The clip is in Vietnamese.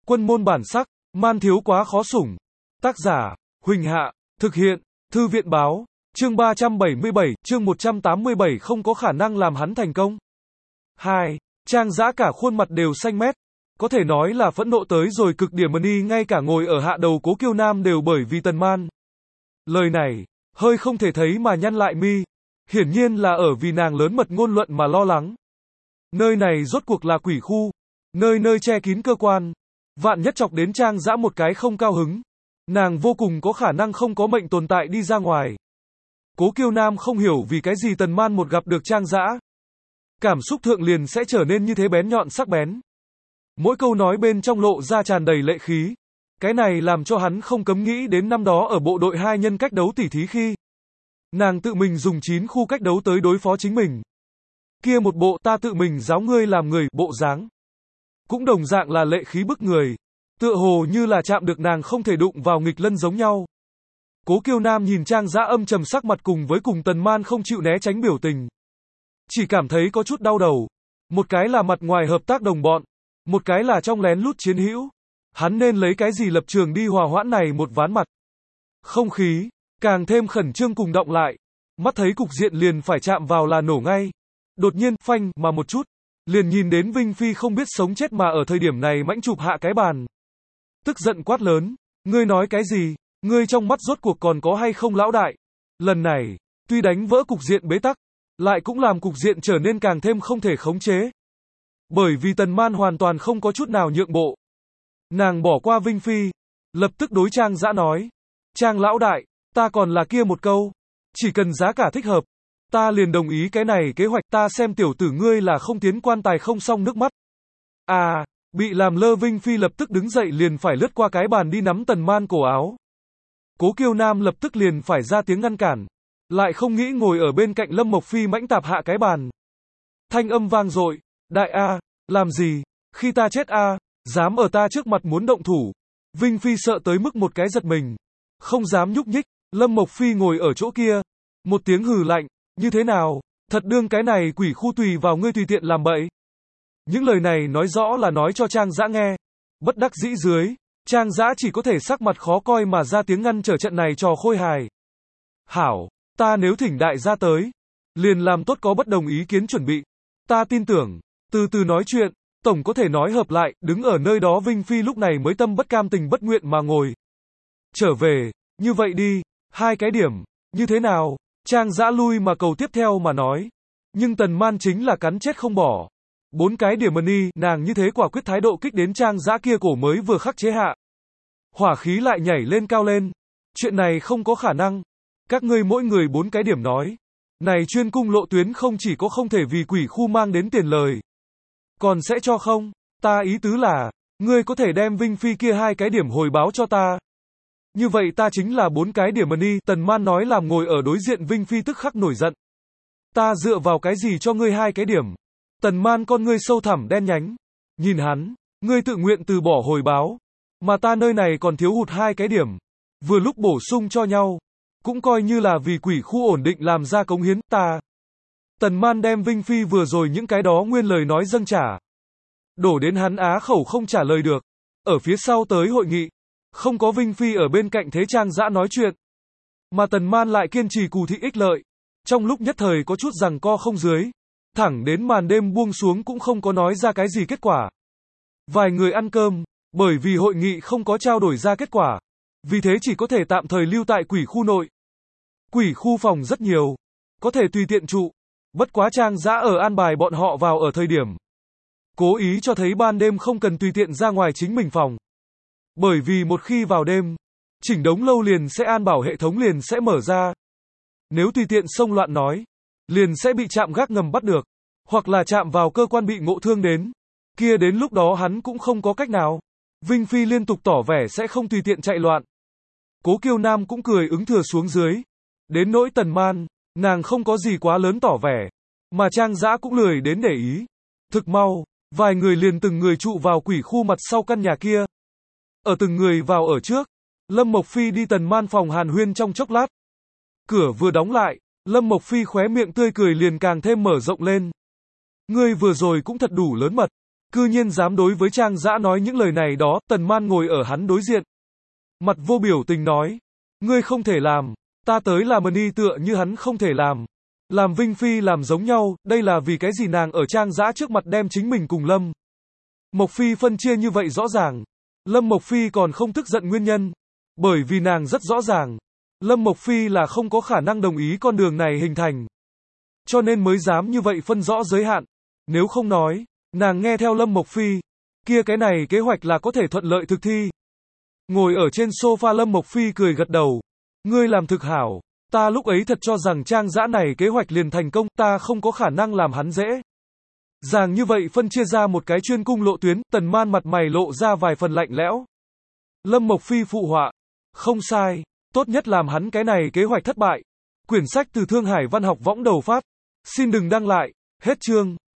Quân môn bản sắc, man thiếu quá khó sủng. Tác giả, Huỳnh Hạ, thực hiện, Thư viện báo, chương 377, chương 187 không có khả năng làm hắn thành công. 2. Trang Dã cả khuôn mặt đều xanh mét. Có thể nói là phẫn nộ tới rồi cực điểm mà đi, ngay cả ngồi ở hạ đầu Cố Kiêu Nam đều bởi vì Tần Man. Lời này, hơi không thể thấy mà nhăn lại mi. Hiển nhiên là ở vì nàng lớn mật ngôn luận mà lo lắng. Nơi này rốt cuộc là quỷ khu, nơi nơi che kín cơ quan. Vạn nhất chọc đến Trang Dã một cái không cao hứng, nàng vô cùng có khả năng không có mệnh tồn tại đi ra ngoài. Cố Kiêu Nam không hiểu vì cái gì Tần Man một gặp được Trang Dã, cảm xúc thượng liền sẽ trở nên như thế bén nhọn sắc bén. Mỗi câu nói bên trong lộ ra tràn đầy lệ khí. Cái này làm cho hắn không cấm nghĩ đến năm đó ở bộ đội 2 nhân cách đấu tỉ thí khi nàng tự mình dùng 9 khu cách đấu tới đối phó chính mình. Kia một bộ ta tự mình giáo ngươi làm người bộ dáng, cũng đồng dạng là lệ khí bức người, tựa hồ như là chạm được nàng không thể đụng vào nghịch lân giống nhau. Cố Kiêu Nam nhìn Trang Dã âm trầm sắc mặt cùng với Tần Man không chịu né tránh biểu tình, chỉ cảm thấy có chút đau đầu. Một cái là mặt ngoài hợp tác đồng bọn, một cái là trong lén lút chiến hữu. Hắn nên lấy cái gì lập trường đi hòa hoãn này một ván mặt? Không khí càng thêm khẩn trương cùng động lại, mắt thấy cục diện liền phải chạm vào là nổ ngay. Đột nhiên, phanh mà một chút, liền nhìn đến Vinh Phi không biết sống chết mà ở thời điểm này mãnh chụp hạ cái bàn. Tức giận quát lớn, ngươi nói cái gì? Ngươi trong mắt rốt cuộc còn có hay không lão đại? Lần này, tuy đánh vỡ cục diện bế tắc, lại cũng làm cục diện trở nên càng thêm không thể khống chế. Bởi vì Tần Man hoàn toàn không có chút nào nhượng bộ. Nàng bỏ qua Vinh Phi, lập tức đối Trang Dã nói, Trang lão đại, ta còn là kia một câu, chỉ cần giá cả thích hợp, ta liền đồng ý cái này kế hoạch. Ta xem tiểu tử ngươi là không tiến quan tài không xong nước mắt. À, bị làm lơ Vinh Phi lập tức đứng dậy liền phải lướt qua cái bàn đi nắm Tần Man cổ áo. Cố Kiêu Nam lập tức liền phải ra tiếng ngăn cản, lại không nghĩ ngồi ở bên cạnh Lâm Mộc Phi mãnh tạp hạ cái bàn. Thanh âm vang dội, đại A, làm gì, khi ta chết A, dám ở ta trước mặt muốn động thủ. Vinh Phi sợ tới mức một cái giật mình, không dám nhúc nhích. Lâm Mộc Phi ngồi ở chỗ kia, một tiếng hừ lạnh, như thế nào, thật đương cái này quỷ khu tùy vào ngươi tùy tiện làm bậy. Những lời này nói rõ là nói cho Trang Dã nghe. Bất đắc dĩ dưới, Trang Dã chỉ có thể sắc mặt khó coi mà ra tiếng ngăn trở trận này trò khôi hài. Hảo, ta nếu thỉnh đại gia tới, liền làm tốt có bất đồng ý kiến chuẩn bị. Ta tin tưởng, từ từ nói chuyện, tổng có thể nói hợp lại. Đứng ở nơi đó Vinh Phi lúc này mới tâm bất cam tình bất nguyện mà ngồi. Trở về, như vậy đi, 2 cái điểm, như thế nào? Trang Dã lui mà cầu tiếp theo mà nói. Nhưng Tần Man chính là cắn chết không bỏ. 4 cái điểm mà đi, nàng như thế quả quyết thái độ kích đến Trang Dã kia cổ mới vừa khắc chế hạ. Hỏa khí lại nhảy lên cao lên. Chuyện này không có khả năng. Các ngươi mỗi người 4 cái điểm nói. Này chuyên cung lộ tuyến không chỉ có không thể vì quỷ khu mang đến tiền lời, còn sẽ cho không. Ta ý tứ là, ngươi có thể đem Vinh Phi kia 2 cái điểm hồi báo cho ta. Như vậy ta chính là 4 cái điểm mà đi. Tần Man nói làm ngồi ở đối diện Vinh Phi tức khắc nổi giận. Ta dựa vào cái gì cho ngươi 2 cái điểm? Tần Man con ngươi sâu thẳm đen nhánh. Nhìn hắn, ngươi tự nguyện từ bỏ hồi báo, mà ta nơi này còn thiếu hụt 2 cái điểm. Vừa lúc bổ sung cho nhau, cũng coi như là vì quỷ khu ổn định làm ra cống hiến. Ta. Tần Man đem Vinh Phi vừa rồi những cái đó nguyên lời nói dâng trả, đổ đến hắn á khẩu không trả lời được. Ở phía sau tới hội nghị, không có Vinh Phi ở bên cạnh thế Trang Dã nói chuyện, mà Tần Man lại kiên trì cù thị ích lợi. Trong lúc nhất thời có chút giằng co không dưới, thẳng đến màn đêm buông xuống cũng không có nói ra cái gì kết quả. Vài người ăn cơm, bởi vì hội nghị không có trao đổi ra kết quả, vì thế chỉ có thể tạm thời lưu tại quỷ khu nội. Quỷ khu phòng rất nhiều, có thể tùy tiện trụ, bất quá Trang Dã ở an bài bọn họ vào ở thời điểm, cố ý cho thấy ban đêm không cần tùy tiện ra ngoài chính mình phòng. Bởi vì một khi vào đêm, chỉnh đống lâu liền sẽ an bảo hệ thống liền sẽ mở ra. Nếu tùy tiện xông loạn nói, liền sẽ bị trạm gác ngầm bắt được, hoặc là chạm vào cơ quan bị ngộ thương đến. Kia đến lúc đó hắn cũng không có cách nào. Vinh Phi liên tục tỏ vẻ sẽ không tùy tiện chạy loạn. Cố Kiêu Nam cũng cười ứng thừa xuống dưới. Đến nỗi Tần Man, nàng không có gì quá lớn tỏ vẻ, mà Trang Dã cũng lười đến để ý. Thực mau, vài người liền từng người trụ vào quỷ khu mặt sau căn nhà kia. Ở từng người vào ở trước, Lâm Mộc Phi đi Tần Man phòng hàn huyên trong chốc lát. Cửa vừa đóng lại, Lâm Mộc Phi khóe miệng tươi cười liền càng thêm mở rộng lên. Ngươi vừa rồi cũng thật đủ lớn mật. Cư nhiên dám đối với Trang Dã nói những lời này đó, Tần Man ngồi ở hắn đối diện. Mặt vô biểu tình nói, ngươi không thể làm, ta tới làm y tựa như hắn không thể làm. Làm Vinh Phi làm giống nhau, đây là vì cái gì nàng ở Trang Dã trước mặt đem chính mình cùng Lâm Mộc Phi phân chia như vậy rõ ràng. Lâm Mộc Phi còn không tức giận nguyên nhân. Bởi vì nàng rất rõ ràng. Lâm Mộc Phi là không có khả năng đồng ý con đường này hình thành. Cho nên mới dám như vậy phân rõ giới hạn. Nếu không nói, nàng nghe theo Lâm Mộc Phi, kia cái này kế hoạch là có thể thuận lợi thực thi. Ngồi ở trên sofa Lâm Mộc Phi cười gật đầu. Ngươi làm thực hảo. Ta lúc ấy thật cho rằng Trang Dã này kế hoạch liền thành công, ta không có khả năng làm hắn dễ dàng như vậy phân chia ra một cái chuyên cung lộ tuyến. Tần Man mặt mày lộ ra vài phần lạnh lẽo. Lâm Mộc Phi phụ họa. Không sai, tốt nhất làm hắn cái này kế hoạch thất bại. Quyển sách từ Thương Hải Văn học võng đầu phát. Xin đừng đăng lại. Hết chương.